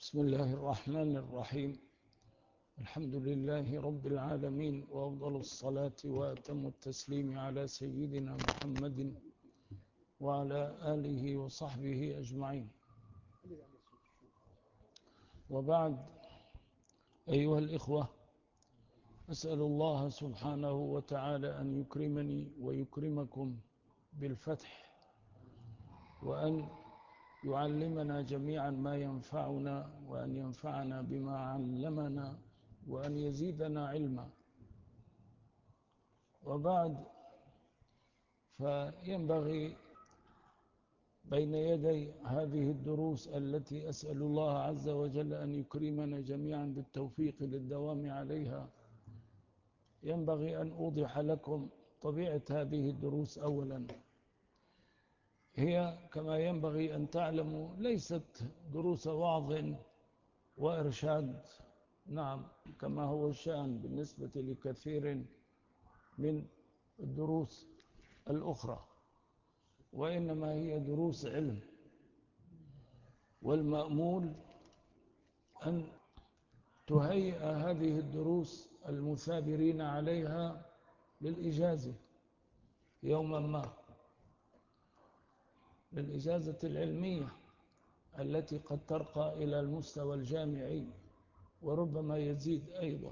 بسم الله الرحمن الرحيم. الحمد لله رب العالمين، وأفضل الصلاة وأتم التسليم على سيدنا محمد وعلى آله وصحبه أجمعين. وبعد، أيها الإخوة، أسأل الله سبحانه وتعالى أن يكرمني ويكرمكم بالفتح، وأن يعلمنا جميعا ما ينفعنا، وأن ينفعنا بما علمنا، وأن يزيدنا علما. وبعد، فينبغي بين يدي هذه الدروس التي أسأل الله عز وجل أن يكرمنا جميعا بالتوفيق للدوام عليها، ينبغي أن أوضح لكم طبيعة هذه الدروس. أولا، هي كما ينبغي أن تعلموا ليست دروس وعظ وإرشاد، نعم، كما هو الشأن بالنسبة لكثير من الدروس الأخرى، وإنما هي دروس علم. والمأمول أن تهيئ هذه الدروس المثابرين عليها للإجازة يوما ما، للإجازة العلمية التي قد ترقى إلى المستوى الجامعي وربما يزيد أيضا.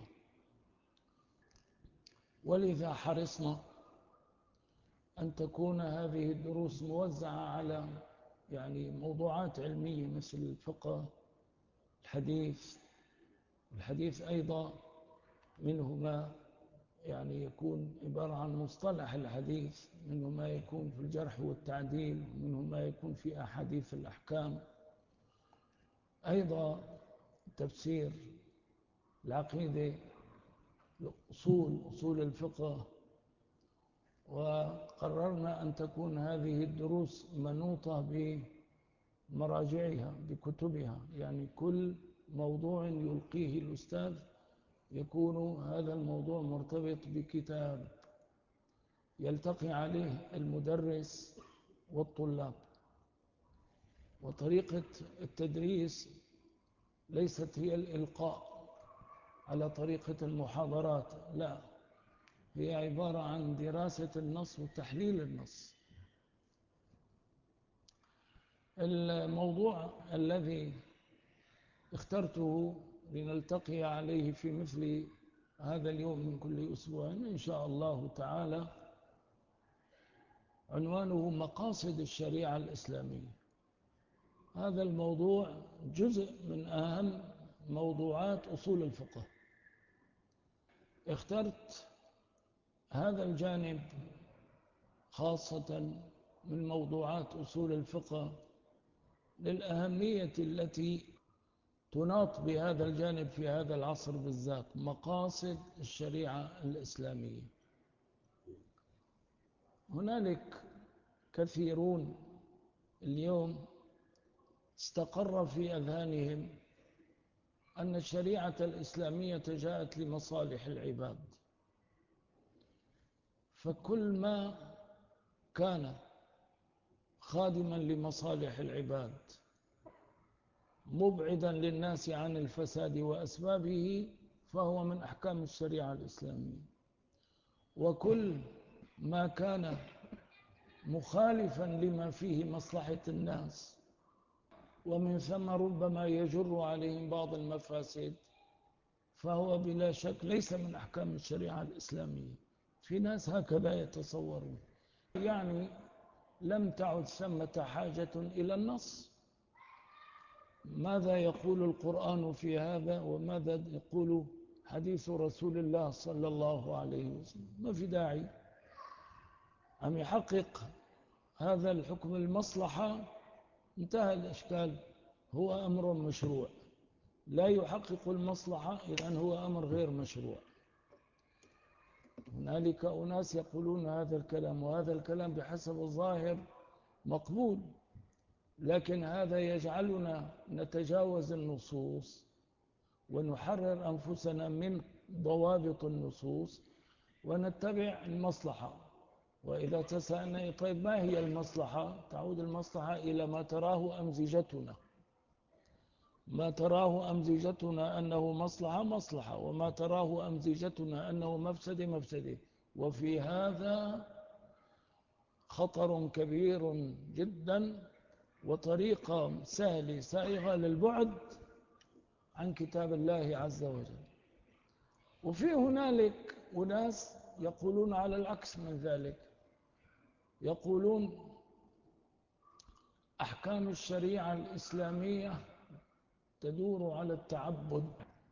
ولذا حرصنا أن تكون هذه الدروس موزعة على موضوعات علمية مثل الفقه، الحديث أيضا منه ما يكون عبارة عن مصطلح الحديث، منه ما يكون في الجرح والتعديل، منه ما يكون في أحاديث الأحكام، أيضا تفسير العقيدة، أصول الفقه. وقررنا أن تكون هذه الدروس منوطة بمراجعها بكتبها، كل موضوع يلقيه الأستاذ يكون هذا الموضوع مرتبط بكتاب يلتقي عليه المدرس والطلاب. وطريقة التدريس ليست هي الإلقاء على طريقة المحاضرات، لا، هي عبارة عن دراسة النص وتحليل النص. الموضوع الذي اخترته لنلتقي عليه في مثل هذا اليوم من كل أسبوع إن شاء الله تعالى عنوانه مقاصد الشريعة الإسلامية. هذا الموضوع جزء من أهم موضوعات أصول الفقه. اخترت هذا الجانب خاصة من موضوعات أصول الفقه للأهمية التي تناط بهذا الجانب في هذا العصر بالذات، مقاصد الشريعة الإسلامية. هنالك كثيرون اليوم استقر في أذهانهم أن الشريعة الإسلامية جاءت لمصالح العباد، فكل ما كان خادما لمصالح العباد مبعدا للناس عن الفساد وأسبابه فهو من أحكام الشريعة الإسلامية، وكل ما كان مخالفا لما فيه مصلحة الناس ومن ثم ربما يجر عليهم بعض المفاسد فهو بلا شك ليس من أحكام الشريعة الإسلامية. في ناس هكذا يتصورون، لم تعد ثمة حاجة إلى النص. ماذا يقول القرآن في هذا وماذا يقول حديث رسول الله صلى الله عليه وسلم؟ ما في داعي. أم يحقق هذا الحكم المصلحة؟ انتهى الإشكال، هو أمر مشروع. لا يحقق المصلحة إذن هو أمر غير مشروع. هنالك أناس يقولون هذا الكلام، وهذا الكلام بحسب الظاهر مقبول، لكن هذا يجعلنا نتجاوز النصوص ونحرر أنفسنا من ضوابط النصوص ونتبع المصلحة. وإذا تسألنا طيب ما هي المصلحة؟ تعود المصلحة إلى ما تراه أمزجتنا، ما تراه أمزجتنا أنه مصلحة مصلحة، وما تراه أمزجتنا أنه مفسدة مفسدة. وفي هذا خطر كبير جدا، وطريقة سهلة سائغة للبعد عن كتاب الله عز وجل. وفي هنالك أناس يقولون على العكس من ذلك، يقولون أحكام الشريعة الإسلامية تدور على التعبد،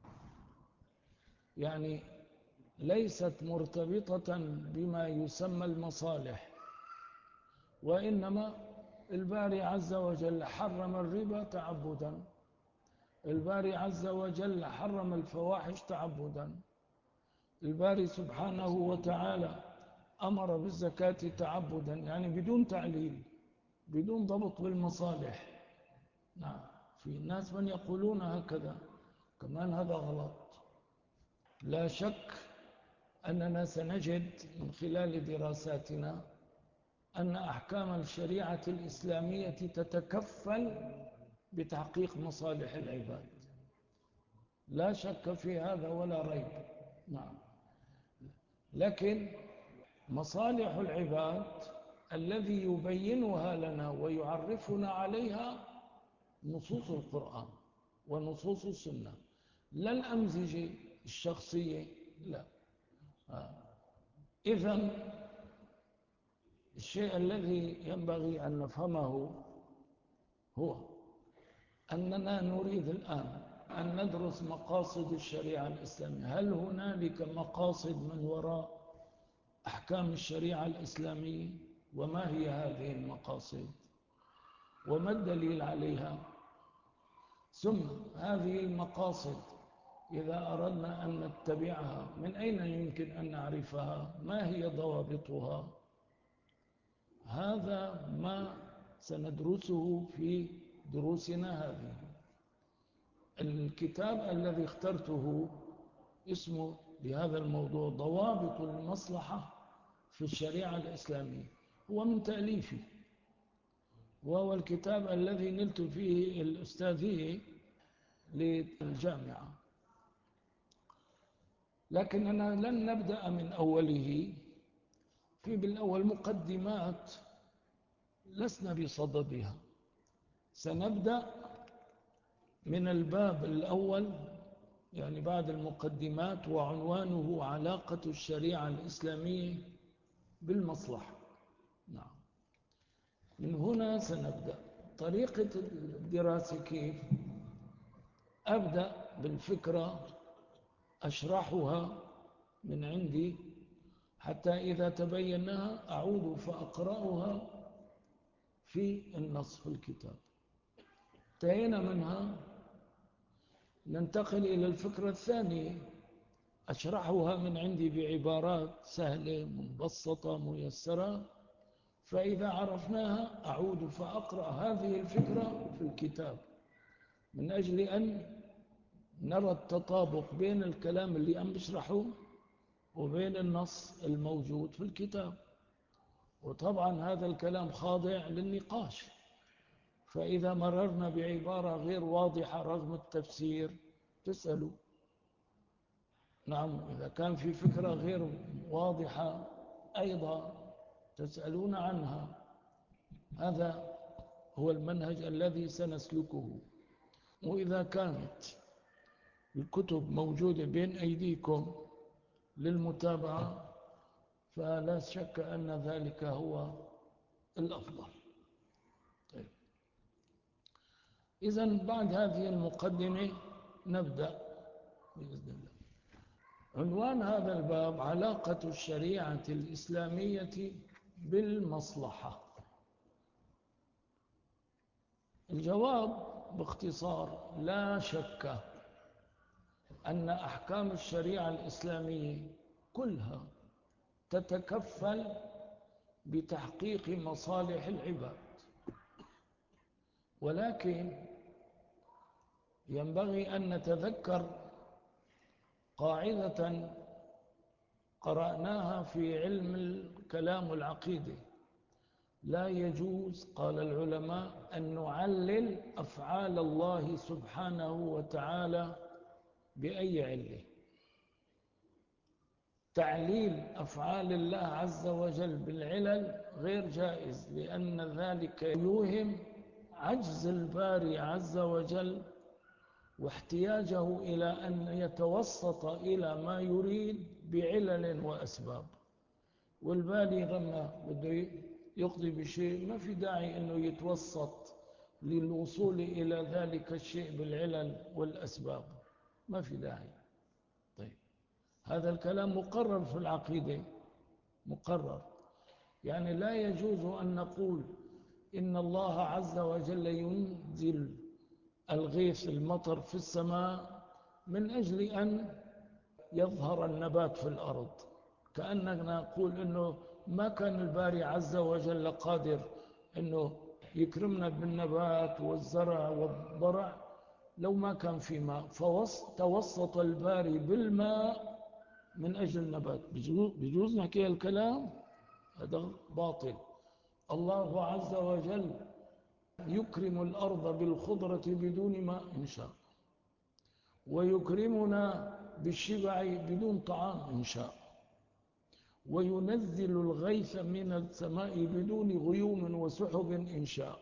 يعني ليست مرتبطة بما يسمى المصالح، وإنما الباري عز وجل حرم الربا تعبدا، الباري عز وجل حرم الفواحش تعبدا، الباري سبحانه وتعالى أمر بالزكاة تعبدا، يعني بدون تعليل، بدون ضبط بالمصالح. نعم، في ناس من يقولون هكذا، كمان هذا غلط. لا شك أننا سنجد من خلال دراساتنا أن أحكام الشريعة الإسلامية تتكفل بتحقيق مصالح العباد، لا شك في هذا ولا ريب. نعم، لكن مصالح العباد الذي يبينها لنا ويعرفنا عليها نصوص القرآن ونصوص السنة، لا الأمزجة الشخصية، لا. إذن الشيء الذي ينبغي أن نفهمه هو أننا نريد الآن أن ندرس مقاصد الشريعة الإسلامية. هل هنالك مقاصد من وراء أحكام الشريعة الإسلامية؟ وما هي هذه المقاصد؟ وما الدليل عليها؟ ثم هذه المقاصد إذا أردنا أن نتبعها من أين يمكن أن نعرفها؟ ما هي ضوابطها؟ هذا ما سندرسه في دروسنا هذه. الكتاب الذي اخترته اسمه لهذا الموضوع ضوابط المصلحة في الشريعة الإسلامية، هو من تأليفي، وهو الكتاب الذي نلت فيه الأستاذية للجامعة. لكننا لن نبدأ من أوله، في بالأول مقدمات لسنا بصددها، سنبدأ من الباب الأول، يعني بعد المقدمات، وعنوانه علاقة الشريعة الإسلامية بالمصلحة. نعم، من هنا سنبدأ. طريقة الدراسة كيف؟ أبدأ بالفكرة أشرحها من عندي، حتى إذا تبينها أعود فأقرأها في النص في الكتاب. انتهينا منها، ننتقل إلى الفكرة الثانية، أشرحها من عندي بعبارات سهلة مبسطة ميسرة، فإذا عرفناها أعود فأقرأ هذه الفكرة في الكتاب، من أجل أن نرى التطابق بين الكلام اللي أنا بشرحه وبين النص الموجود في الكتاب. وطبعا هذا الكلام خاضع للنقاش، فإذا مررنا بعبارة غير واضحة رغم التفسير تسألوا. نعم، إذا كان في فكرة غير واضحة أيضا تسألون عنها. هذا هو المنهج الذي سنسلكه. وإذا كانت الكتب موجودة بين أيديكم للمتابعة فلا شك أن ذلك هو الأفضل. طيب، إذن بعد هذه المقدمة نبدأ بإذن الله. عنوان هذا الباب علاقة الشريعة الإسلامية بالمصلحة. الجواب باختصار: لا شك أن أحكام الشريعة الإسلامية كلها تتكفل بتحقيق مصالح العباد، ولكن ينبغي أن نتذكر قاعدة قرأناها في علم الكلام والعقيدة، لا يجوز قال العلماء أن نعلل أفعال الله سبحانه وتعالى بأي علة. تعليل أفعال الله عز وجل بالعلل غير جائز، لأن ذلك يوهم عجز الباري عز وجل واحتياجه إلى أن يتوسط إلى ما يريد بعلل وأسباب. والباري لما بده يقضي بشيء ما في داعي أنه يتوسط للوصول إلى ذلك الشيء بالعلل والأسباب، ما في داعي. طيب، هذا الكلام مقرر في العقيدة، مقرر. يعني لا يجوز أن نقول إن الله عز وجل ينزل الغيث المطر في السماء من أجل أن يظهر النبات في الأرض، كأننا نقول إنه ما كان الباري عز وجل قادر إنه يكرمنا بالنبات والزرع والضرع لو ما كان في ماء، فتوسط الباري بالماء من أجل النبات. بجوز نحكي الكلام هذا باطل. الله عز وجل يكرم الأرض بالخضرة بدون ماء إن شاء، ويكرمنا بالشبع بدون طعام إن شاء، وينزل الغيث من السماء بدون غيوم وسحب إن شاء.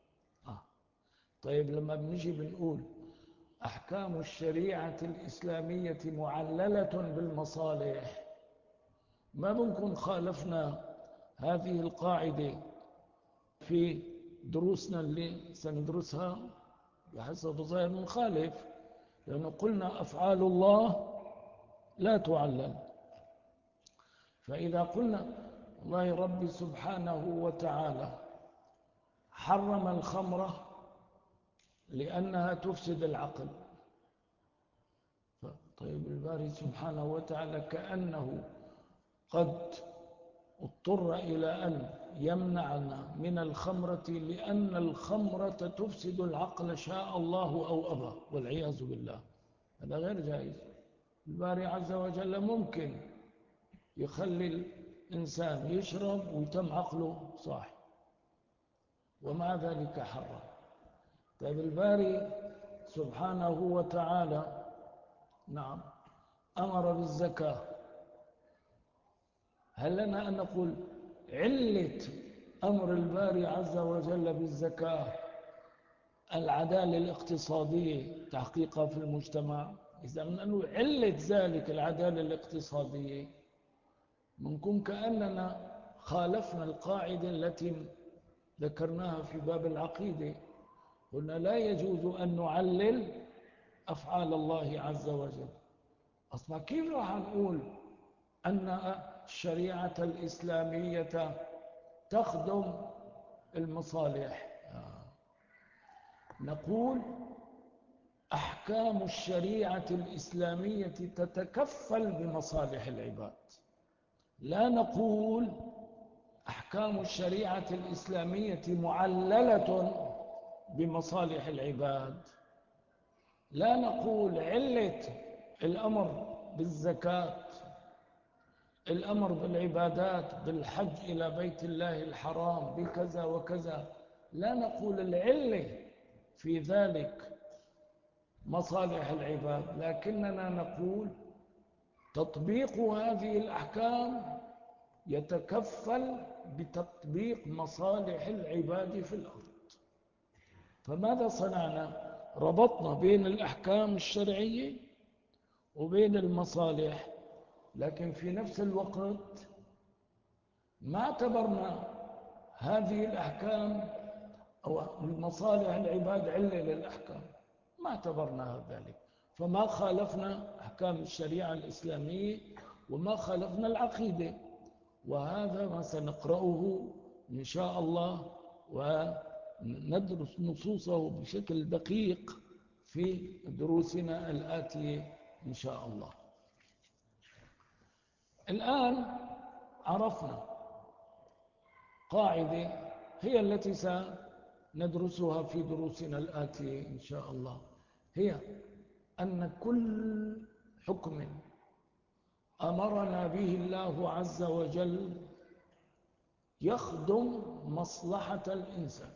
طيب، لما بنجي بنقول أحكام الشريعة الإسلامية معللة بالمصالح، ما بنكون خالفنا هذه القاعدة في دروسنا اللي سندرسها بحسب ظاهر مخالف، لأنه قلنا أفعال الله لا تعلل. فإذا قلنا الله رب سبحانه وتعالى حرم الخمرة لأنها تفسد العقل، طيب الباري سبحانه وتعالى كأنه قد اضطر إلى أن يمنعنا من الخمرة لأن الخمرة تفسد العقل شاء الله أو أبى، والعياذ بالله. هذا غير جائز. الباري عز وجل ممكن يخلي الإنسان يشرب ويتم عقله صاحي، ومع ذلك حرم. طيب، الباري سبحانه وتعالى نعم أمر بالزكاة، هل لنا أن نقول علة أمر الباري عز وجل بالزكاة العدالة الاقتصادية تحقيقها في المجتمع؟ إذا أنه علة ذلك العدالة الاقتصادية، منكم كأننا خالفنا القاعدة التي ذكرناها في باب العقيدة. قلنا لا يجوز أن نعلل أفعال الله عز وجل. أصلا كيف راح نقول أن الشريعة الإسلامية تخدم المصالح؟ نقول أحكام الشريعة الإسلامية تتكفل بمصالح العباد، لا نقول أحكام الشريعة الإسلامية معللة بمصالح العباد، لا نقول علة الأمر بالزكاة، الأمر بالعبادات، بالحج إلى بيت الله الحرام، بكذا وكذا، لا نقول العلة في ذلك مصالح العباد، لكننا نقول تطبيق هذه الأحكام يتكفل بتطبيق مصالح العباد في الأرض. فماذا صنعنا؟ ربطنا بين الأحكام الشرعية وبين المصالح، لكن في نفس الوقت ما اعتبرنا هذه الأحكام أو المصالح العباد علة للأحكام، ما اعتبرنا ذلك. فما خالفنا أحكام الشريعة الإسلامية وما خالفنا العقيدة، وهذا ما سنقرأه إن شاء الله وندرس نصوصه بشكل دقيق في دروسنا الآتية إن شاء الله. الآن عرفنا قاعدة هي التي سندرسها في دروسنا الآتية إن شاء الله، هي أن كل حكم أمرنا به الله عز وجل يخدم مصلحة الإنسان،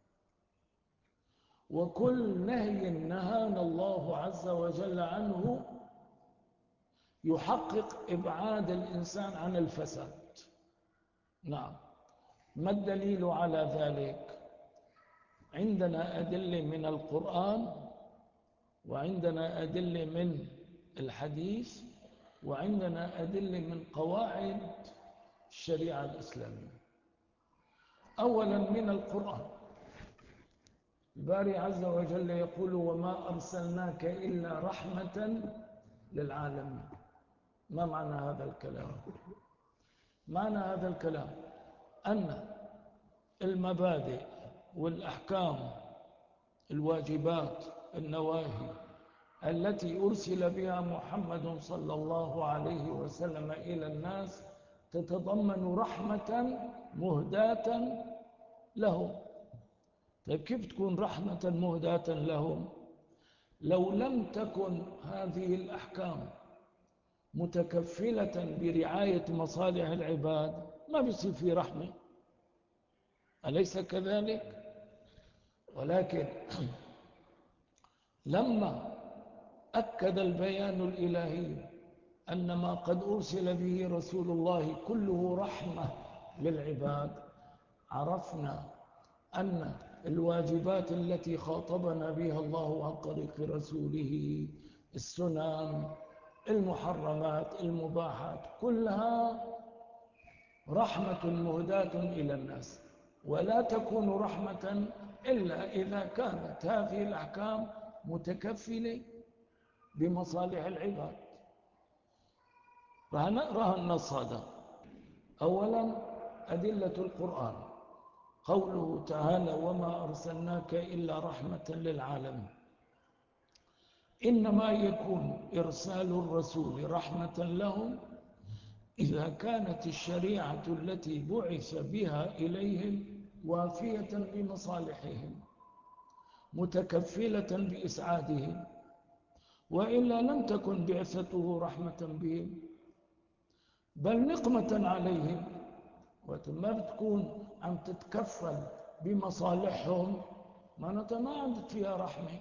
وكل نهي نهانا الله عز وجل عنه يحقق إبعاد الإنسان عن الفساد. نعم. ما الدليل على ذلك؟ عندنا أدلة من القرآن، وعندنا أدلة من الحديث، وعندنا أدلة من قواعد الشريعة الإسلامية. أولا من القرآن، الباري عز وجل يقول: وما أرسلناك إلا رحمة للعالمين. ما معنى هذا الكلام؟ معنى هذا الكلام أن المبادئ والأحكام، الواجبات، النواهي التي أرسل بها محمد صلى الله عليه وسلم إلى الناس تتضمن رحمة مهداة لهم. طيب كيف تكون رحمة مهداة لهم؟ لو لم تكن هذه الأحكام متكفلة برعاية مصالح العباد ما بيصير في رحمة، أليس كذلك؟ ولكن لما أكد البيان الإلهي أن ما قد أرسل به رسول الله كله رحمة للعباد، عرفنا أن الواجبات التي خاطبنا بها الله عن طريق رسوله، السنن، المحرمات، المباحات، كلها رحمة مهداة إلى الناس، ولا تكون رحمة إلا إذا كانت هذه الأحكام متكفلة بمصالح العباد. راح نقرأ النص هذا. أولا أدلة القرآن، قوله تعالى: وما أرسلناك إلا رحمة للعالمين. إنما يكون إرسال الرسول رحمة لهم إذا كانت الشريعة التي بعث بها إليهم وافية بمصالحهم، متكفلة بإسعادهم، وإلا لم تكن بعثته رحمة بهم بل نقمة عليهم. وما بتكون عم تتكفل بمصالحهم معناتها ما عندك فيها رحمة.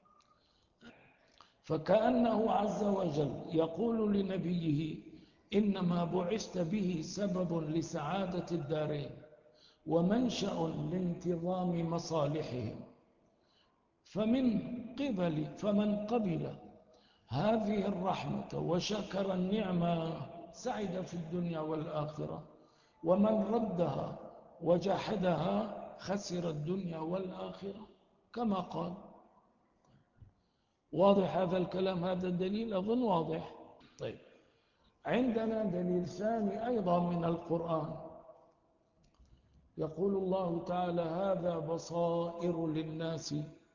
فكأنه عز وجل يقول لنبيه: إنما بعثت به سبب لسعادة الدارين ومنشأ لانتظام مصالحهم. فمن قبل هذه الرحمة وشكر النعمة سعد في الدنيا والآخرة، ومن ردها وجحدها خسر الدنيا والآخرة، كما قال. واضح هذا الكلام؟ هذا الدليل أظن واضح. طيب، عندنا دليل ثاني أيضا من القرآن، يقول الله تعالى: هذا بصائر للناس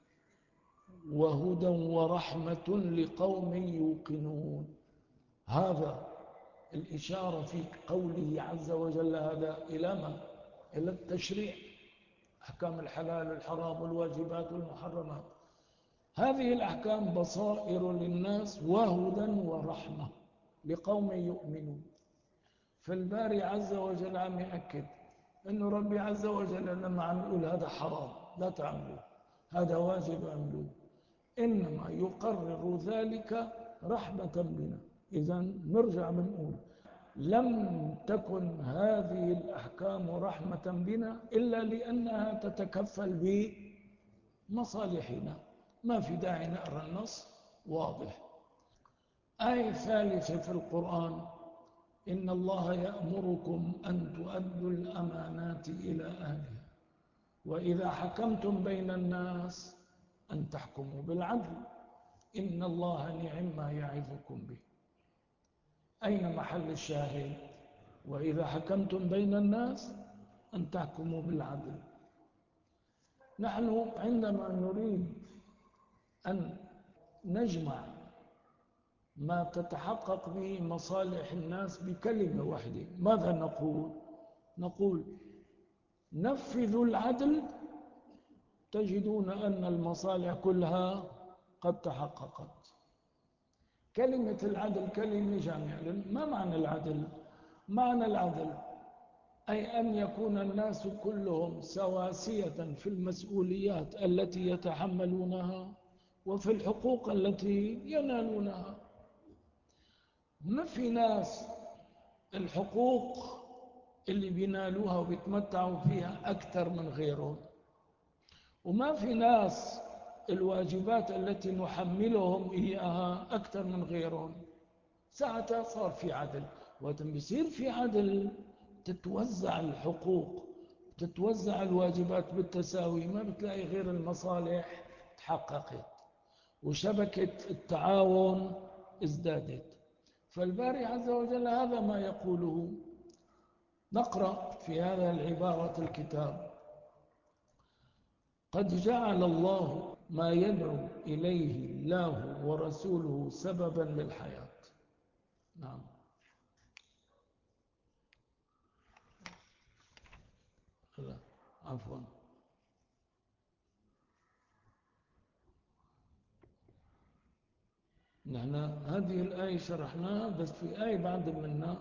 وهدى ورحمة لقوم يوقنون. هذا الإشارة في قوله عز وجل هذا إلى ما؟ إلى التشريع، أحكام الحلال والحرام والواجبات والمحرمات. هذه الأحكام بصائر للناس وهدى ورحمة لقوم يؤمنون. فالباري عز وجل عم يأكد أنه ربي عز وجل لما عم يقول هذا حرام لا تعملوه، هذا واجب اعملوه، إنما يقرر ذلك رحمة بنا. إذن نرجع بنقول: لم تكن هذه الأحكام رحمة بنا إلا لأنها تتكفل بمصالحنا. ما في داعي نقرأ النص، واضح. آية ثالثة في القرآن: إن الله يأمركم أن تؤدوا الأمانات إلى أهلها وإذا حكمتم بين الناس أن تحكموا بالعدل إن الله نعم ما يعظكم به. أين محل الشاهد؟ وإذا حكمتم بين الناس أن تحكموا بالعدل. نحن عندما نريد أن نجمع ما تتحقق به مصالح الناس بكلمة واحدة ماذا نقول؟ نقول: نفذوا العدل تجدون أن المصالح كلها قد تحققت. كلمة العدل كلمة جامعة. ما معنى العدل؟ معنى العدل أي أن يكون الناس كلهم سواسية في المسؤوليات التي يتحملونها وفي الحقوق التي ينالونها. ما في ناس الحقوق اللي بينالوها وبيتمتعوا فيها أكثر من غيرهم، وما في ناس الواجبات التي نحملهم إياها أكثر من غيرهم. ساعتها صار في عدل، وقت بيصير في عدل تتوزع الحقوق، تتوزع الواجبات بالتساوي، ما بتلاقي غير المصالح تحققت وشبكة التعاون ازدادت. فالباري عز وجل هذا ما يقوله. نقرأ في هذا العبارة الكتاب: قد جعل الله ما يدعو إليه الله ورسوله سببا للحياة. نعم. لا، عفوا. نحن هذه الآية شرحناها، بس في آية بعد منها: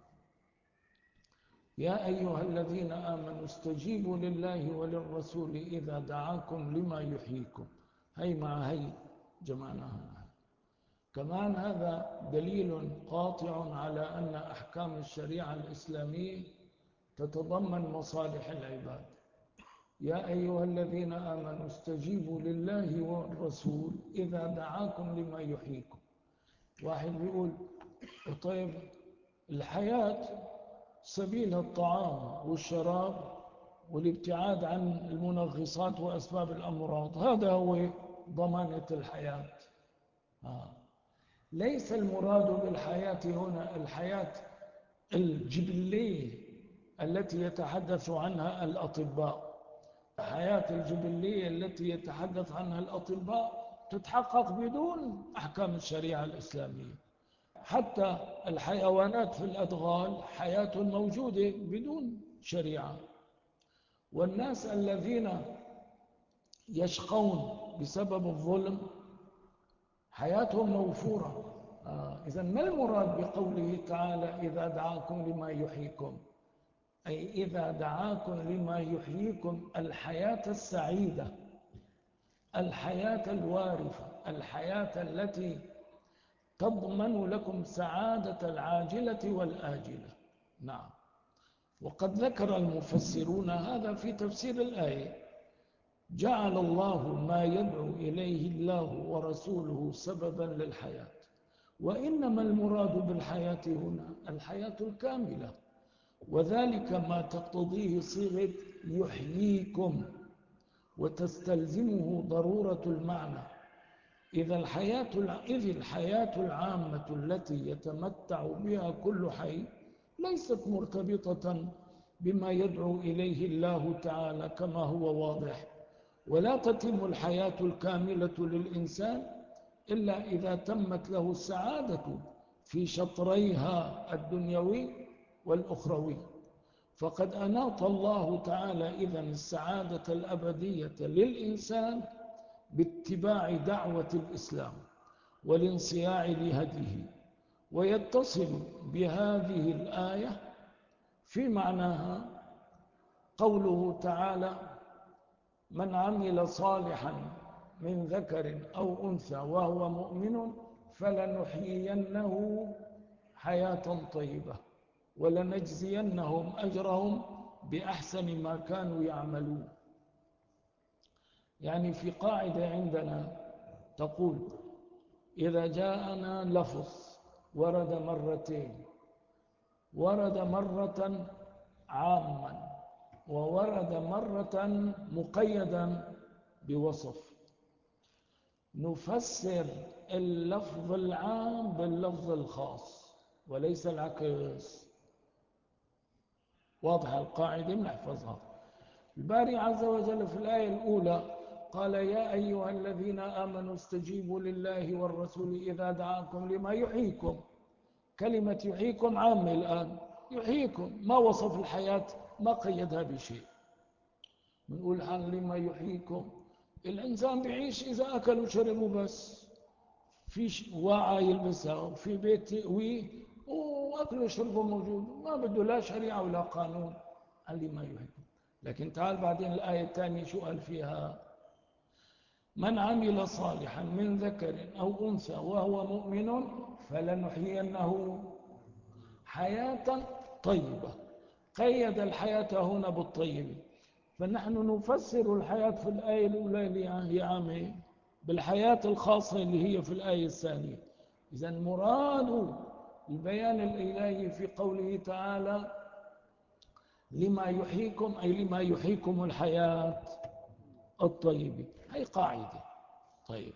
يا أيها الذين آمنوا استجيبوا لله وللرسول إذا دعاكم لما يحييكم. هي مع هي جمعناها. كمان هذا دليل قاطع على أن أحكام الشريعة الإسلامية تتضمن مصالح العباد. يا أيها الذين آمنوا استجيبوا لله والرسول إذا دعاكم لما يحييكم. واحد بيقول: طيب الحياة سبيل الطعام والشراب والابتعاد عن المنغصات وأسباب الأمراض، هذا هو ضمانة الحياة. ليس المراد بالحياة هنا الحياة الجبلية التي يتحدث عنها الأطباء. الحياة الجبلية التي يتحدث عنها الأطباء تتحقق بدون أحكام الشريعة الإسلامية. حتى الحيوانات في الأدغال حياة موجودة بدون شريعة. والناس الذين يشقون بسبب الظلم حياتهم موفورة. إذن ما المراد بقوله تعالى إذا دعاكم لما يحييكم؟ أي إذا دعاكم لما يحييكم الحياة السعيدة، الحياة الوارثة، الحياة التي تضمن لكم سعادة العاجلة والآجلة. نعم. وقد ذكر المفسرون هذا في تفسير الآية: جعل الله ما يدعو إليه الله ورسوله سببا للحياة. وإنما المراد بالحياة هنا الحياة الكاملة، وذلك ما تقتضيه صيغة يحييكم وتستلزمه ضرورة المعنى. إذ الحياة العامة التي يتمتع بها كل حي ليست مرتبطة بما يدعو إليه الله تعالى كما هو واضح. ولا تتم الحياة الكاملة للإنسان إلا إذا تمت له السعادة في شطريها الدنيوي والأخروي. فقد أناط الله تعالى إذن السعادة الأبدية للإنسان باتباع دعوة الإسلام والانصياع لهديه. ويتصل بهذه الآية في معناها قوله تعالى: من عمل صالحا من ذكر أو أنثى وهو مؤمن فلنحيينه حياة طيبة ولنجزينهم أجرهم بأحسن ما كانوا يعملون. يعني في قاعدة عندنا تقول: إذا جاءنا لفظ ورد مرتين، ورد مرة عاما وورد مرة مقيدا بوصف، نفسر اللفظ العام باللفظ الخاص وليس العكس. واضح القاعدة؟ نحفظها. الباري عز وجل في الآية الأولى قال: يا أيها الذين آمنوا استجيبوا لله والرسول إذا دعاكم لما يحييكم. كلمة يحييكم عامة الآن، يحييكم ما وصف الحياة، ما قيدها بشيء. بنقول حال لما يحييكم، الإنسان بيعيش إذا أكل وشرب بس، في واعى يلبسها وفي بيت يأويه وأكله وشربه موجود، ما بده لا شريعة ولا قانون. لما يحييكم. لكن تعال بعدين الآية الثانية شو قال فيها؟ من عمل صالحا من ذكر أو أنثى وهو مؤمن فلنحيينه حياة طيبة. قيد الحياة هنا بالطيب، فنحن نفسر الحياة في الآية الأولى اللي هي عامة بالحياة الخاصة اللي هي في الآية الثانية. إذن مراد البيان الإلهي في قوله تعالى لما يحييكم، أي لما يحييكم الحياة الطيبة. هي قاعدة. طيب،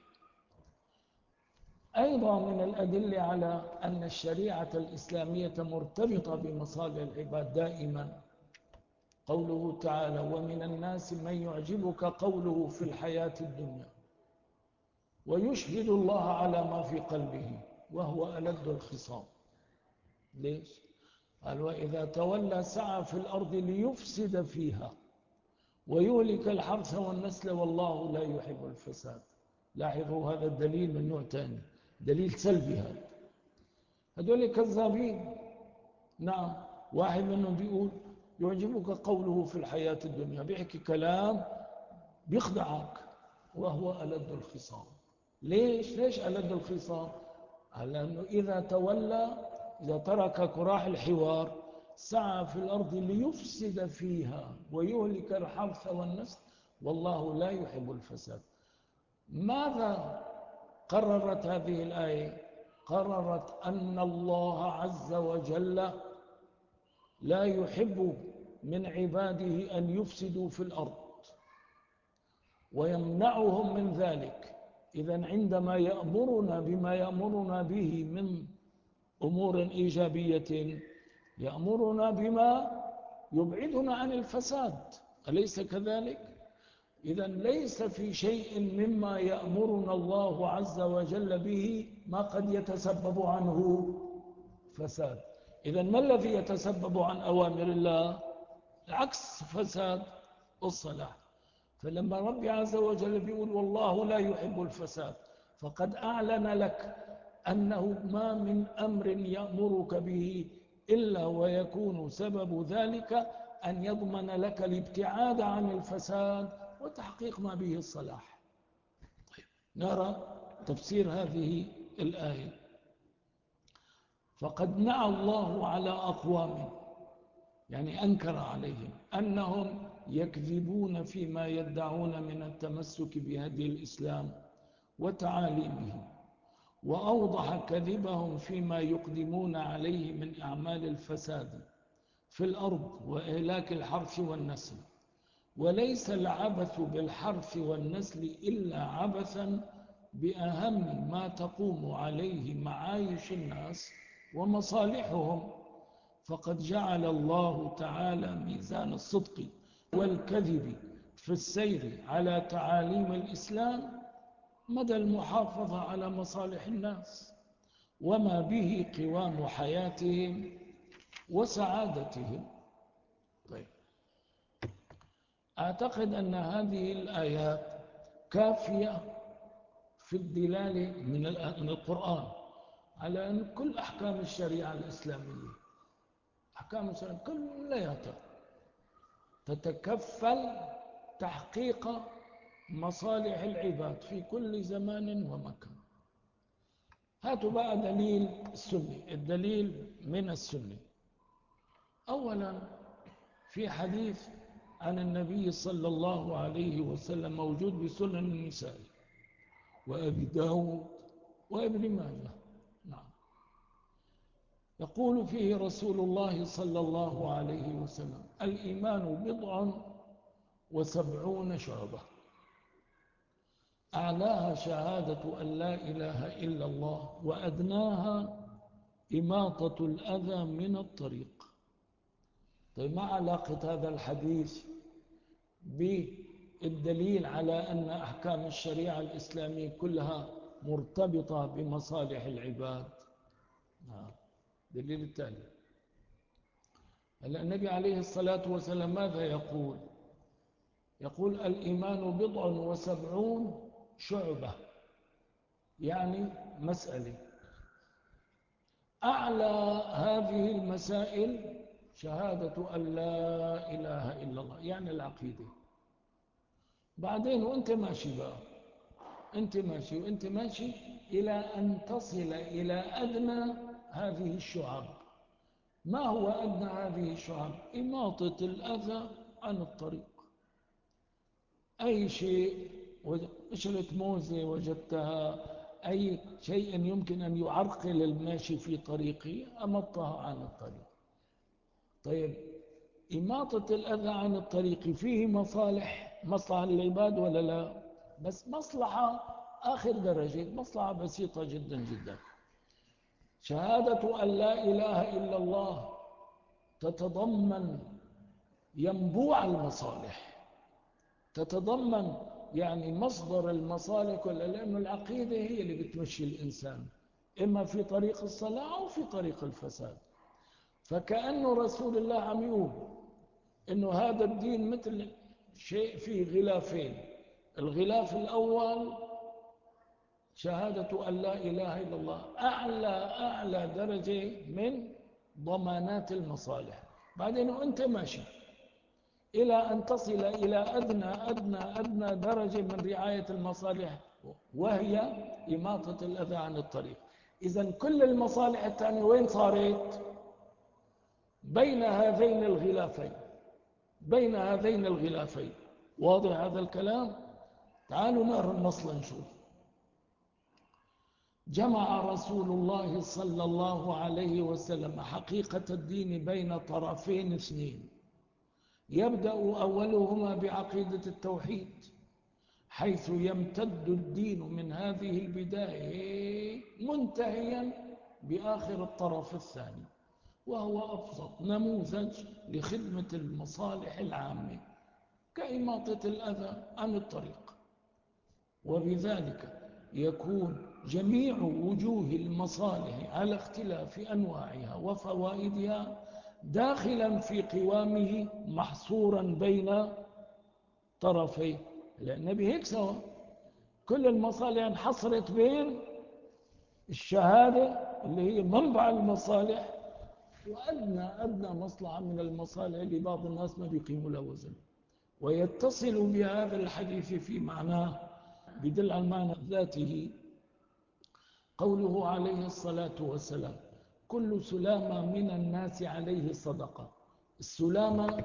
أيضا من الأدلة على أن الشريعة الإسلامية مرتبطة بمصالح العباد دائما قوله تعالى ومن الناس من يعجبك قوله في الحياة الدنيا ويشهد الله على ما في قلبه وهو ألد الخصام. ليش؟ قال وإذا تولى سعى في الأرض ليفسد فيها ويهلك الحرث والنسل والله لا يحب الفساد. لاحظوا هذا الدليل من نوع ثاني، دليل سلبي. هذول كذابين. نعم، واحد منهم بيقول يعجبك قوله في الحياة الدنيا، بيحكي كلام بيخدعك وهو ألد الخصام. ليش ألد الخصام؟ لأنه إذا تولى، إذا ترك كراح الحوار سعى في الأرض ليفسد فيها ويهلك الحرث والنسل والله لا يحب الفساد. ماذا قررت هذه الآية؟ قررت أن الله عز وجل لا يحب من عباده أن يفسدوا في الأرض ويمنعهم من ذلك. إذن عندما يأمرنا بما يأمرنا به من أمور إيجابية يأمرنا بما يبعدنا عن الفساد، أليس كذلك؟ إذن ليس في شيء مما يأمرنا الله عز وجل به ما قد يتسبب عنه فساد. إذن ما الذي يتسبب عن أوامر الله؟ العكس، فساد الصلاح. فلما ربي عز وجل بيقول والله لا يحب الفساد فقد أعلن لك أنه ما من أمر يأمرك به إلا ويكون سبب ذلك أن يضمن لك الابتعاد عن الفساد وتحقيق ما به الصلاح. طيب، نرى تفسير هذه الآية. فقد نعى الله على أقوام، يعني أنكر عليهم أنهم يكذبون فيما يدعون من التمسك بهدي الإسلام وتعاليمه، وأوضح كذبهم فيما يقدمون عليه من أعمال الفساد في الأرض وإهلاك الحرث والنسل. وليس العبث بالحرث والنسل إلا عبثا بأهم ما تقوم عليه معايش الناس ومصالحهم. فقد جعل الله تعالى ميزان الصدق والكذب في السير على تعاليم الإسلام مدى المحافظة على مصالح الناس وما به قوام حياتهم وسعادتهم. طيب، أعتقد أن هذه الآيات كافية في الدلالة من القرآن على أن كل أحكام الشريعة الإسلامية، أحكام الشريعة كلها تتكفل تحقيق مصالح العباد في كل زمان ومكان. هاتوا بقى دليل السنة، الدليل من السنة. أولا في حديث عن النبي صلى الله عليه وسلم موجود بسنن النساء وأبي داود وابن ماجه. نعم، يقول فيه رسول الله صلى الله عليه وسلم الإيمان 70 شعبة أعلاها شهادة أن لا إله إلا الله وأدناها إماطة الأذى من الطريق. طيب، ما علاقة هذا الحديث بالدليل على أن أحكام الشريعة الإسلامية كلها مرتبطة بمصالح العباد؟ دليل التالي، النبي عليه الصلاة والسلام ماذا يقول؟ يقول الإيمان 70 شعبة، يعني مسألة. أعلى هذه المسائل شهادة أن لا إله إلا الله يعني العقيدة. بعدين وأنت ماشي بقى، أنت ماشي إلى أن تصل إلى أدنى هذه الشعب. ما هو أدنى هذه الشعب؟ إماطة الأذى عن الطريق. أي شيء، قشرة موزة وجدتها، أي شيء يمكن أن يعرقل الماشي في طريقه أمطها عن الطريق. طيب، إماطة الأذى عن الطريق فيه مصلحة للعباد ولا لا؟ بس مصلحة آخر درجة، مصلحة بسيطة جدا جدا. شهادة أن لا إله إلا الله تتضمن ينبوع المصالح، تتضمن يعني مصدر المصالح، لأن العقيدة هي اللي بتمشي الإنسان إما في طريق الصلاح أو في طريق الفساد. فكأنه رسول الله عم يقول إنه هذا الدين مثل شيء فيه غلافين. الغلاف الأول شهادة أن لا إله إلا الله، أعلى درجة من ضمانات المصالح. بعدين وأنت ماشي إلى أن تصل إلى أدنى درجة من رعاية المصالح، وهي إماطة الأذى عن الطريق. إذن كل المصالح الثانية وين صارت؟ بين هذين الغلافين. واضح هذا الكلام؟ تعالوا نقرأ النص نشوف. جمع رسول الله صلى الله عليه وسلم حقيقة الدين بين طرفين اثنين، يبدأ أولهما بعقيدة التوحيد، حيث يمتد الدين من هذه البداية منتهيا بآخر الطرف الثاني، وهو أبسط نموذج لخدمة المصالح العامة كإماطة الأذى عن الطريق. وبذلك يكون جميع وجوه المصالح على اختلاف أنواعها وفوائدها داخلا في قوامه محصورا بين طرفيه. النبي هيك سوا، كل المصالح انحصرت بين الشهادة اللي هي منبع المصالح وأدنى مصلحة من المصالح اللي بعض الناس ما بيقيموا لها وزن. ويتصل بهذا الحديث في معناه، بدل على المعنى ذاته، قوله عليه الصلاة والسلام: كل سلامة من الناس عليه صدقة. السلامة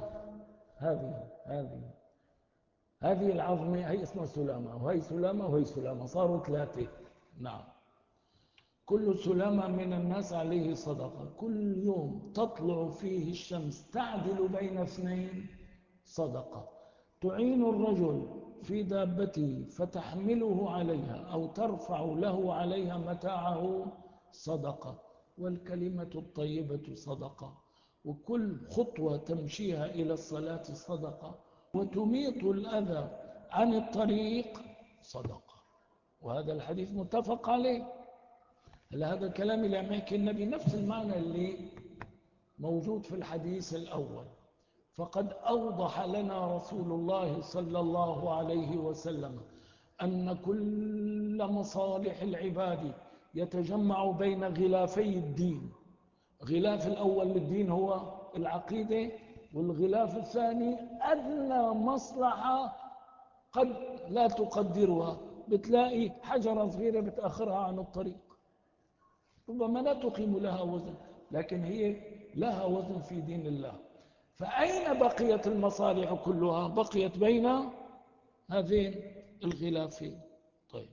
هذه العظمة هي اسمها سلامة، وهي سلامة وهي سلامة، صاروا ثلاثة. نعم، كل سلامة من الناس عليه صدقة، كل يوم تطلع فيه الشمس تعدل بين اثنين صدقة. تعين الرجل في دابته فتحمله عليها أو ترفع له عليها متاعه صدقة. والكلمة الطيبة صدقة، وكل خطوة تمشيها إلى الصلاة صدقة، وتميط الأذى عن الطريق صدقة. وهذا الحديث متفق عليه. هذا الكلام اللي عم يحكي النبي نفس المعنى اللي موجود في الحديث الأول. فقد أوضح لنا رسول الله صلى الله عليه وسلم أن كل مصالح العباد يتجمع بين غلافي الدين. غلاف الأول للدين هو العقيدة، والغلاف الثاني أدنى مصلحة قد لا تقدرها، بتلاقي حجرة صغيرة بتأخرها عن الطريق، ربما لا تقيم لها وزن، لكن هي لها وزن في دين الله. فأين بقيت المصالح كلها؟ بقيت بين هذين الغلافين. طيب،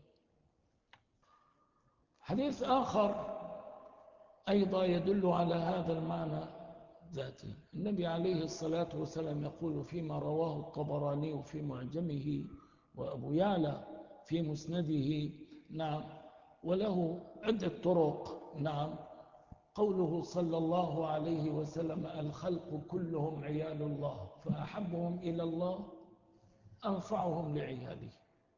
حديث آخر أيضا يدل على هذا المعنى ذاته. النبي عليه الصلاة والسلام يقول فيما رواه الطبراني في معجمه وأبو يعلى في مسنده، نعم، وله عدة طرق، نعم، قوله صلى الله عليه وسلم: الخلق كلهم عيال الله، فأحبهم إلى الله أنفعهم لعياله.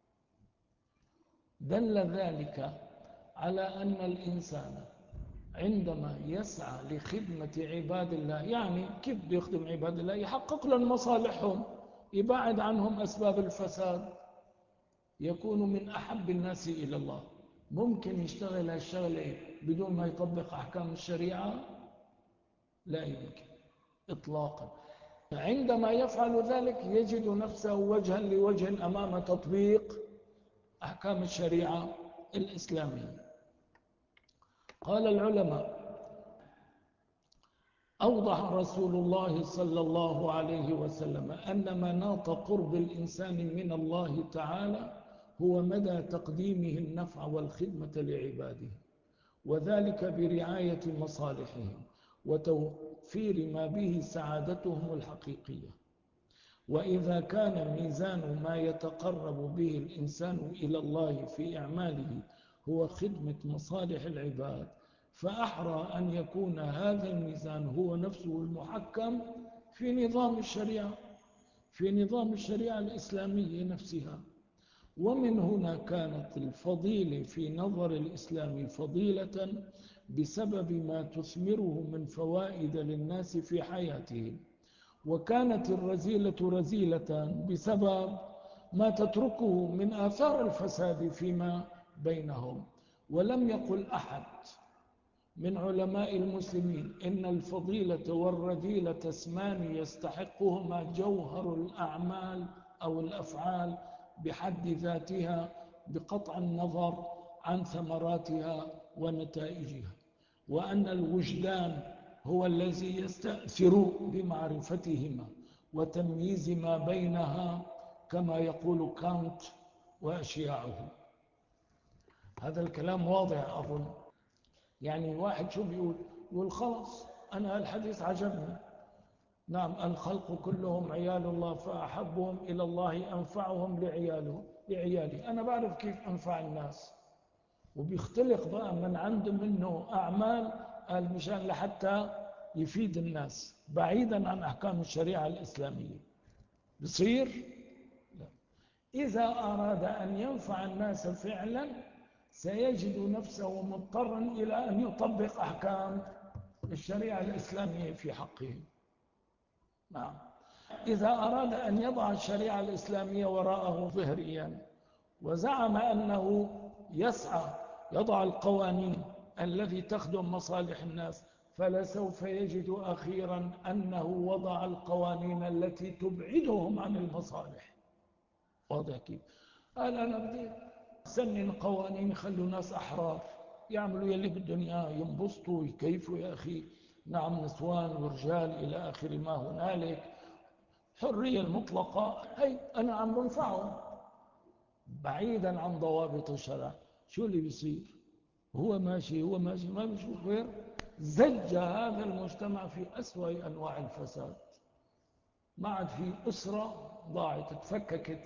دل ذلك على أن الإنسان عندما يسعى لخدمة عباد الله، يعني كيف بيخدم عباد الله؟ يحقق لهم مصالحهم، يبعد عنهم أسباب الفساد، يكون من أحب الناس إلى الله. ممكن يشتغل هالشغلة بدون ما يطبق أحكام الشريعة؟ لا يمكن. إطلاقا. عندما يفعل ذلك يجد نفسه وجها لوجه أمام تطبيق أحكام الشريعة الإسلامية. قال العلماء: أوضح رسول الله صلى الله عليه وسلم أن مناط قرب الإنسان من الله تعالى هو مدى تقديمه النفع والخدمة لعباده، وذلك برعاية مصالحهم وتوفير ما به سعادتهم الحقيقية. وإذا كان ميزان ما يتقرب به الإنسان إلى الله في أعماله هو خدمة مصالح العباد، فأحرى أن يكون هذا الميزان هو نفسه المحكم في نظام الشريعة الإسلامية نفسها. ومن هنا كانت الفضيلة في نظر الإسلام فضيلة بسبب ما تثمره من فوائد للناس في حياتهم، وكانت الرذيلة رذيلة بسبب ما تتركه من آثار الفساد فيما بينهم. ولم يقل أحد من علماء المسلمين إن الفضيلة والرذيلة اسمان يستحقهما جوهر الأعمال أو الأفعال بحد ذاتها بقطع النظر عن ثمراتها ونتائجها، وأن الوجدان هو الذي يستأثر بمعرفتهما وتمييز ما بينها كما يقول كانت وأشياعه. هذا الكلام واضح أظن. يعني واحد شو بيقول خلاص أنا الحديث عجبني، نعم الخلق كلهم عيال الله فأحبهم إلى الله أنفعهم لعيالي. أنا بعرف كيف أنفع الناس، وبيختلق بقى من عنده منه أعمال قال مشان لحتى يفيد الناس بعيدا عن أحكام الشريعة الإسلامية. بصير لا. إذا أراد أن ينفع الناس فعلا سيجد نفسه مضطرا إلى أن يطبق أحكام الشريعة الإسلامية في حقه. نعم. إذا أراد أن يضع الشريعة الإسلامية وراءه ظهريا وزعم أنه يسعى يضع القوانين التي تخدم مصالح الناس، فلسوف يجد أخيرا أنه وضع القوانين التي تبعدهم عن المصالح. واضح كيف؟ قال أنا بدي سنن قوانين يخلوا ناس أحرار يعملوا يلي بدهم إياه، ينبسطوا يكيفوا يا أخي، نعم نسوان ورجال إلى آخر ما هنالك، حرية المطلقة، هي أنا عم بنفعهم بعيدا عن ضوابط الشرع. شو اللي بيصير؟ هو ماشي ما بيشوف غير زج هذا المجتمع في أسوأ أنواع الفساد. ما عاد في أسرة ضاعت، تفككت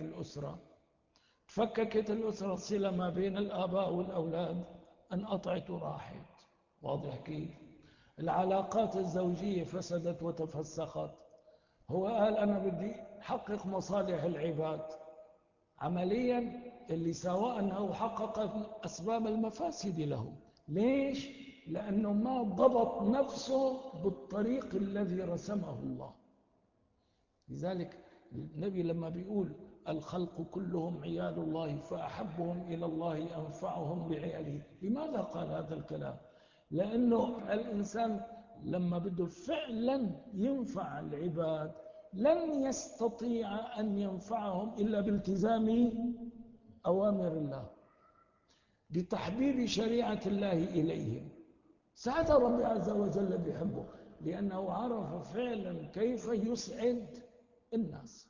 الأسرة، الصلة ما بين الآباء والأولاد انقطعت وراحت. واضح كيف؟ العلاقات الزوجية فسدت وتفسخت. هو قال أنا بدي حقق مصالح العباد، عمليا اللي سوى أنه حقق أسباب المفاسد له. ليش؟ لأنه ما ضبط نفسه بالطريق الذي رسمه الله. لذلك النبي لما بيقول الخلق كلهم عيال الله فأحبهم إلى الله أنفعهم لعياله، لماذا قال هذا الكلام؟ لأنه الإنسان لما بده فعلا ينفع العباد لن يستطيع أن ينفعهم إلا بالتزام أوامر الله، بتحبيب شريعة الله إليهم. ساعتها رب عز وجل بيحبه، لأنه عرف فعلا كيف يسعد الناس.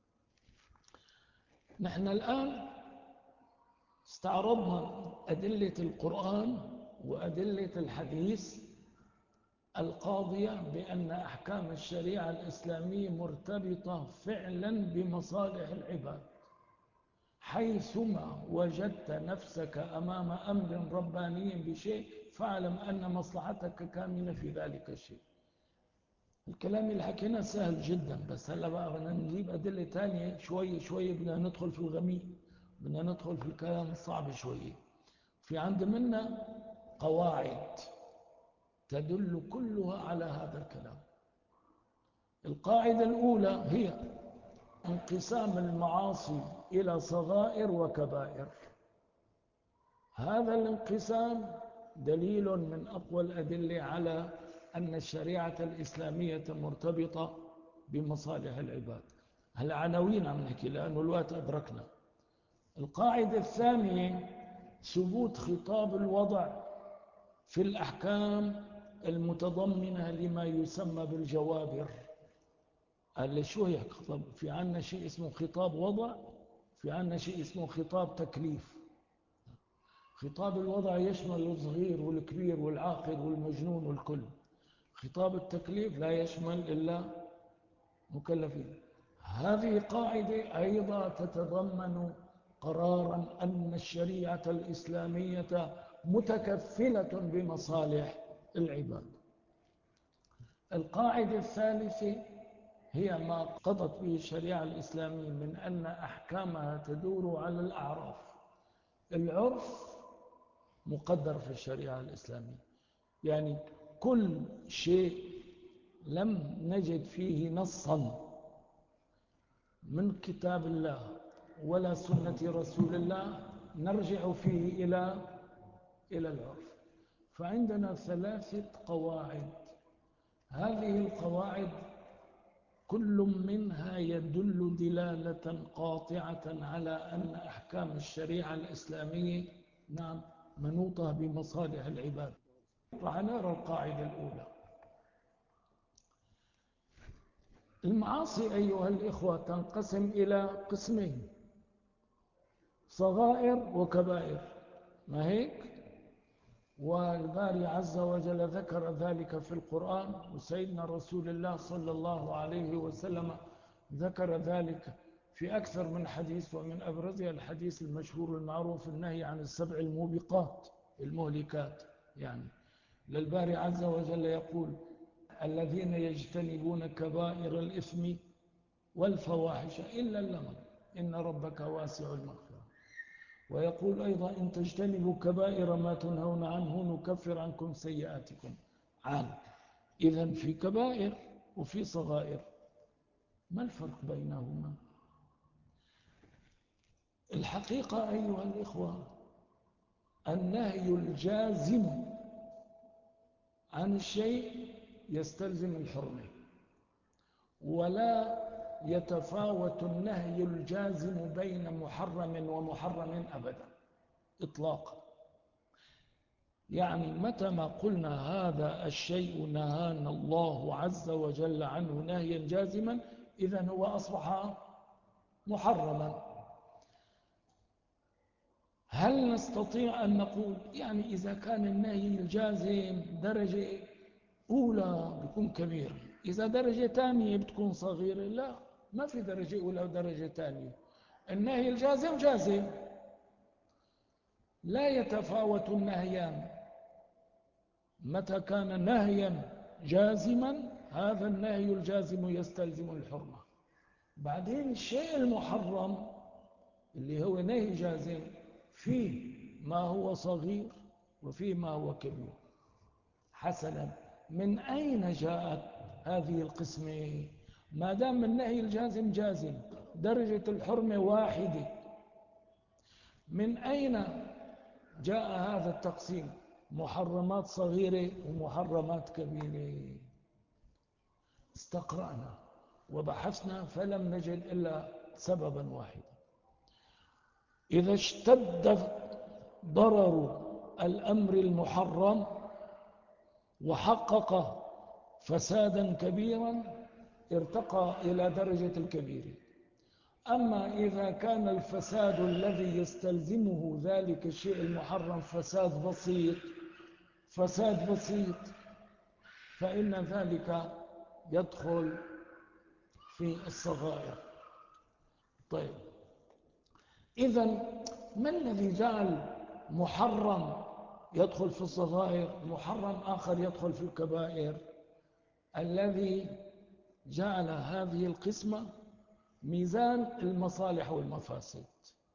نحن الآن استعرضنا أدلة القرآن وأدلة الحديث القاضية بأن أحكام الشريعة الإسلامية مرتبطة فعلا بمصالح العباد. حيثما وجدت نفسك أمام أمر رباني بشيء فاعلم أن مصلحتك كامنة في ذلك الشيء. الكلام اللي حكينا سهل جدا، بس هلا بقى بدنا نجيب أدلة تانية شوي بدنا ندخل في الغميق، بدنا ندخل في الكلام الصعب شوي. في عند منا قواعد تدل كلها على هذا الكلام. القاعدة الأولى هي انقسام المعاصي إلى صغائر وكبائر. هذا الانقسام دليل من أقوى الأدلة على أن الشريعة الإسلامية مرتبطة بمصالح العباد. العناوين عم نحكي لأنه الوقت أدركنا. القاعدة الثانية ثبوت خطاب الوضع في الأحكام المتضمنة لما يسمى بالجوابر. قال شو هي خطاب؟ في عنا شيء اسمه خطاب وضع، في عنا شيء اسمه خطاب تكليف. خطاب الوضع يشمل الصغير والكبير والعاقل والمجنون والكل. خطاب التكليف لا يشمل إلا مكلفين. هذه قاعدة أيضا تتضمن قرارا أن الشريعة الإسلامية متكفلة بمصالح العباد. القاعدة الثالثة هي ما قضت به الشريعة الإسلامية من أن أحكامها تدور على الأعراف. العرف مقدر في الشريعة الإسلامية، يعني كل شيء لم نجد فيه نصا من كتاب الله ولا سنة رسول الله نرجع فيه إلى العرف. فعندنا 3 قواعد. هذه القواعد كل منها يدل دلالة قاطعة على أن أحكام الشريعة الإسلامية منوطة بمصالح العباد. راح نرى القاعدة الأولى. المعاصي أيها الإخوة تنقسم إلى قسمين: صغائر وكبائر، ما هيك؟ والباري عز وجل ذكر ذلك في القرآن، وسيدنا رسول الله صلى الله عليه وسلم ذكر ذلك في أكثر من حديث، ومن أبرزها الحديث المشهور المعروف النهي عن السبع الموبقات المهلكات. يعني للباري عز وجل يقول: الذين يجتنبون كبائر الإثم والفواحش إلا اللمم إن ربك واسع المغفرة. ويقول أيضا: إن تجتنبوا كبائر ما تنهون عنه نكفر عنكم سيئاتكم. إذن في كبائر وفي صغائر. ما الفرق بينهما؟ الحقيقة أيها الإخوة النهي الجازم عن الشيء يستلزم الحرمة، ولا يتفاوت النهي الجازم بين محرم ومحرم أبدا إطلاقا. يعني متى ما قلنا هذا الشيء نهانا الله عز وجل عنه نهيا جازما، إذن هو أصبح محرما. هل نستطيع أن نقول يعني إذا كان النهي الجازم درجة أولى بيكون كبير، إذا درجة ثانية بتكون صغيرة؟ لا، ما في درجة أولى ودرجة ثانية. النهي الجازم جازم، لا يتفاوت النهيان. متى كان نهيا جازما هذا النهي الجازم يستلزم الحرمة. بعدين الشيء المحرم اللي هو نهي جازم فيه ما هو صغير وفيه ما هو كبير. حسنا، من أين جاءت هذه القسمة؟ ما دام النهي الجازم جازم درجة الحرمة واحدة، من أين جاء هذا التقسيم؟ محرمات صغيرة ومحرمات كبيرة. استقرأنا وبحثنا فلم نجد إلا سببا واحدا: إذا اشتد ضرر الأمر المحرم وحقق فسادا كبيرا ارتقى إلى درجة الكبير. أما إذا كان الفساد الذي يستلزمه ذلك الشيء المحرم فساد بسيط فإن ذلك يدخل في الصغائر. طيب، إذن ما الذي جعل محرم يدخل في الصغائر محرم آخر يدخل في الكبائر؟ الذي جعل هذه القسمة ميزان المصالح والمفاسد.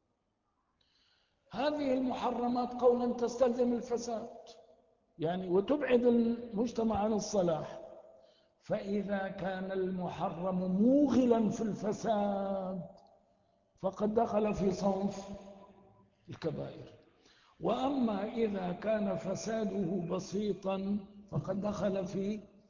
هذه المحرمات قولا تستلزم الفساد، يعني وتبعد المجتمع عن الصلاح. فإذا كان المحرم موغلا في الفساد فقد دخل في صنف الكبائر، وأما إذا كان فساده بسيطا فقد دخل في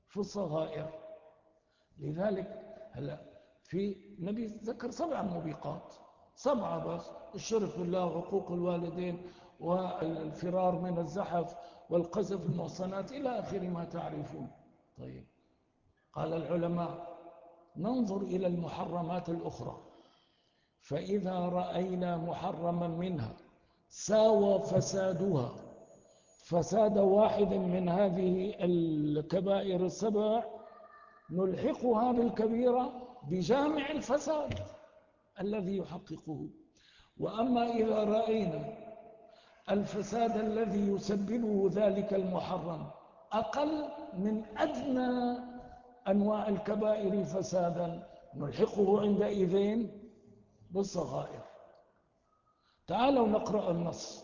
في الصغائر. لذلك هلا في نبي ذكر 7 موبقات، 7 بس: الشرك بالله وعقوق الوالدين والفرار من الزحف والقذف المحصنات إلى آخر ما تعرفون. طيب، قال العلماء: ننظر إلى المحرمات الأخرى، فإذا رأينا محرما منها ساوى فسادها فساد واحد من هذه الكبائر ال7 نلحقها بالكبيرة بجامع الفساد الذي يحققه. وأما إذا رأينا الفساد الذي يسببه ذلك المحرم أقل من أدنى أنواع الكبائر فسادا نلحقه عندئذ بالصغائر. تعالوا نقرأ النص.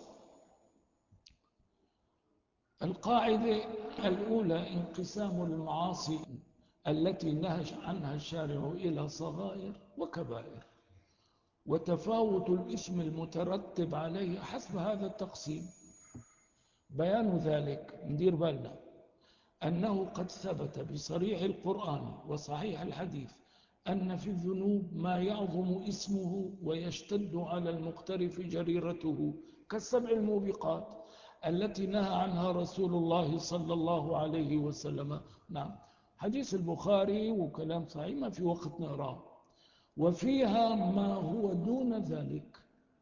القاعدة الأولى: انقسام المعاصي التي نهى عنها الشارع إلى صغائر وكبائر، وتفاوت الإثم المترتب عليه حسب هذا التقسيم. بيان ذلك، ندير بالنا، أنه قد ثبت بصريح القرآن وصحيح الحديث أن في الذنوب ما يعظم اسمه ويشتد على المقترف جريرته، ك7 الموبقات التي نهى عنها رسول الله صلى الله عليه وسلم. نعم، حديث البخاري وكلام صحيح ما في وقت نقراه. وفيها ما هو دون ذلك،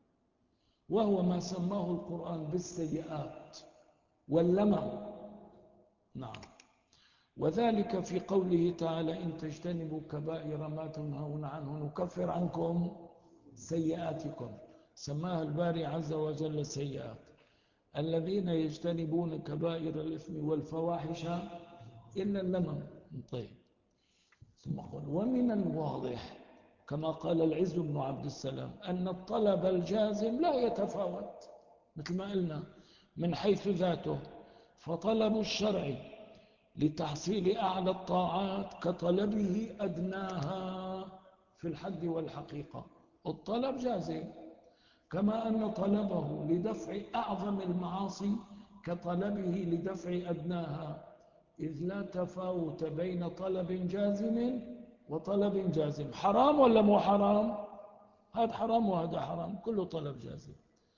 وهو ما سماه القرآن بالسيئات واللمم. نعم، وذلك في قوله تعالى: إن تجتنبوا كبائر ما تنهون عنه نكفر عنكم سيئاتكم. سماها الباري عز وجل سيئات. الذين يجتنبون كبائر الإثم والفواحش إلا اللمم. طيب، ثم قال: ومن الواضح كما قال العز بن عبد السلام أن الطلب الجازم لا يتفاوت، مثل ما قلنا، من حيث ذاته. فطلب الشرع لتحصيل أعلى الطاعات كطلبه أدناها في الحد والحقيقة. الطلب جازم، كما أن طلبه لدفع أعظم المعاصي كطلبه لدفع أدناها، إذ لا تفاوت بين طلب جازم وطلب جازم. حرام ولا مو حرام؟ هذا حرام وهذا حرام، كله طلب جازم.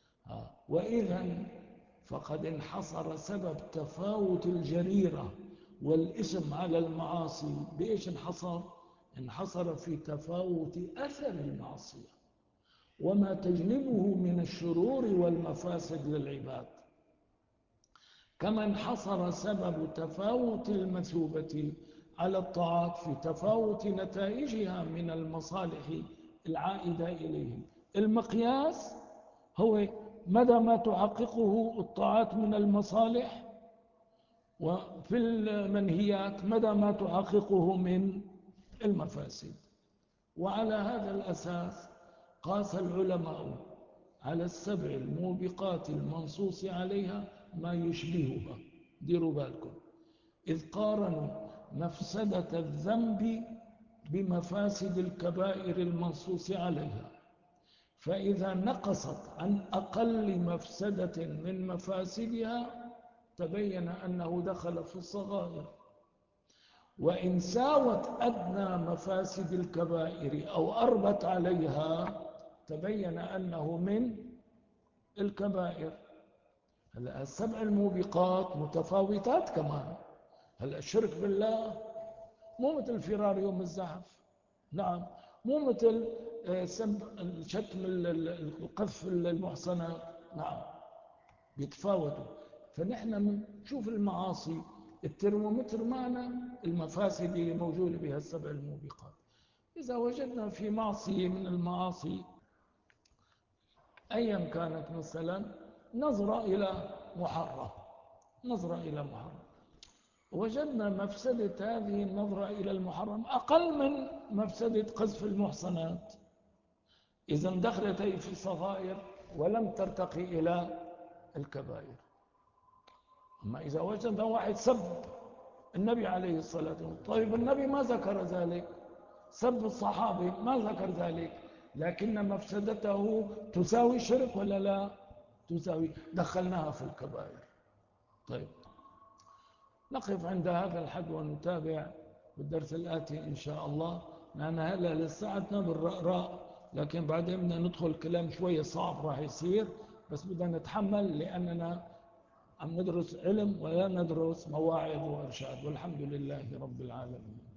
وإذا فقد انحصر سبب تفاوت الجريرة والإثم على المعاصي بإيش انحصر؟ انحصر في تفاوت أثر المعصية وما تجلبه من الشرور والمفاسد للعباد، كما انحصر سبب تفاوت المثوبة على الطاعات في تفاوت نتائجها من المصالح العائدة إليهم. المقياس هو مدى ما تحققه الطاعات من المصالح، وفي المنهيات مدى ما تحققه من المفاسد. وعلى هذا الأساس قاس العلماء على ال7 الموبقات المنصوص عليها ما يشبهها. ديروا بالكم، إذ قارنوا مفسدة الذنب بمفاسد الكبائر المنصوص عليها، فإذا نقصت عن أقل مفسدة من مفاسدها تبين أنه دخل في الصغائر، وإن ساوت أدنى مفاسد الكبائر أو أربت عليها تبين أنه من الكبائر. هلا ال7 الموبقات متفاوتات كمان. هلا الشرك بالله مو مثل فرار يوم الزحف، نعم، مو مثل شتم القذف المحصنات، نعم، بيتفاوتوا. فنحن نشوف المعاصي الترمومتر معنا المفاسد اللي موجودة بها ال7 الموبقات. إذا وجدنا في معصية من المعاصي أيا كانت، مثلا نظرة إلى محرم، وجدنا مفسدة هذه النظرة إلى المحرم أقل من مفسدة قذف المحصنات، إذا دخلت في الصغائر ولم ترتقي إلى الكبائر. أما إذا وجدنا واحد سب النبي عليه الصلاة والسلام، طيب النبي ما ذكر ذلك، سب الصحابي ما ذكر ذلك، لكن مفسدته تساوي شرك ولا لا؟ تساوي، دخلناها في الكبائر. طيب، نقف عند هذا الحد ونتابع بالدرس الآتي إن شاء الله، لأن هلا لساعتنا بالرأراء، لكن بعدين بدنا ندخل كلام شوية صعب راح يصير، بس بدنا نتحمل لأننا عم ندرس علم ولا ندرس مواعظ وإرشاد، والحمد لله رب العالمين.